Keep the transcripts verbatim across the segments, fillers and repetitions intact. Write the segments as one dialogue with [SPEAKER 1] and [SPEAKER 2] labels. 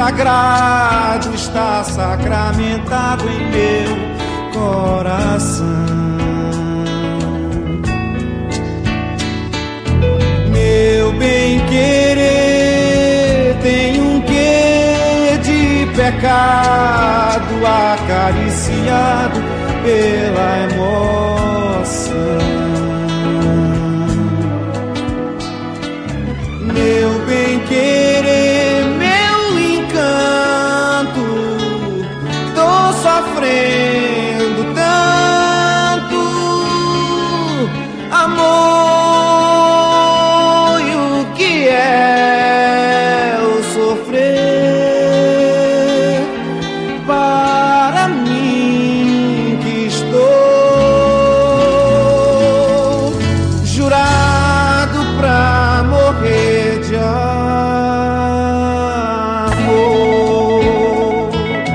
[SPEAKER 1] sagrado está sacramentado em meu coração. Meu bem-querer tem um quê de pecado acariciado pela emoção. Meu bem-querer, meu encanto, tô sofrendo tanto amor, e o que é o sofrer para mim que estou jurado pra morrer de amor.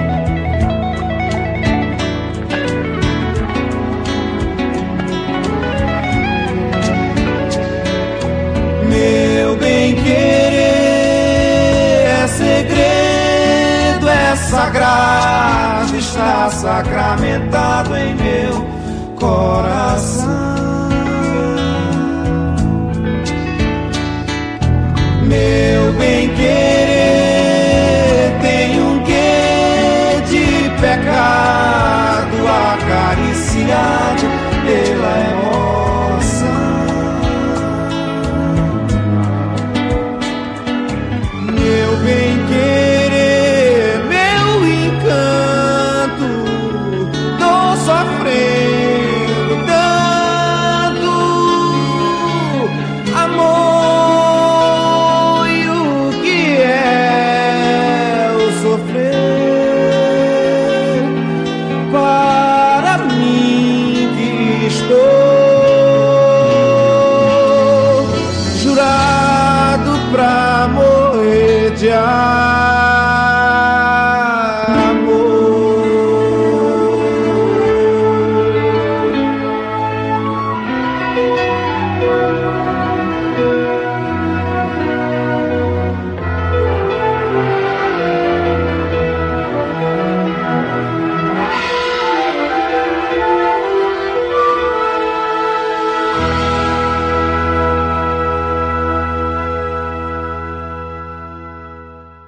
[SPEAKER 1] Meu bem-querer é segredo, é sagrado, está sacramentado em meu coração.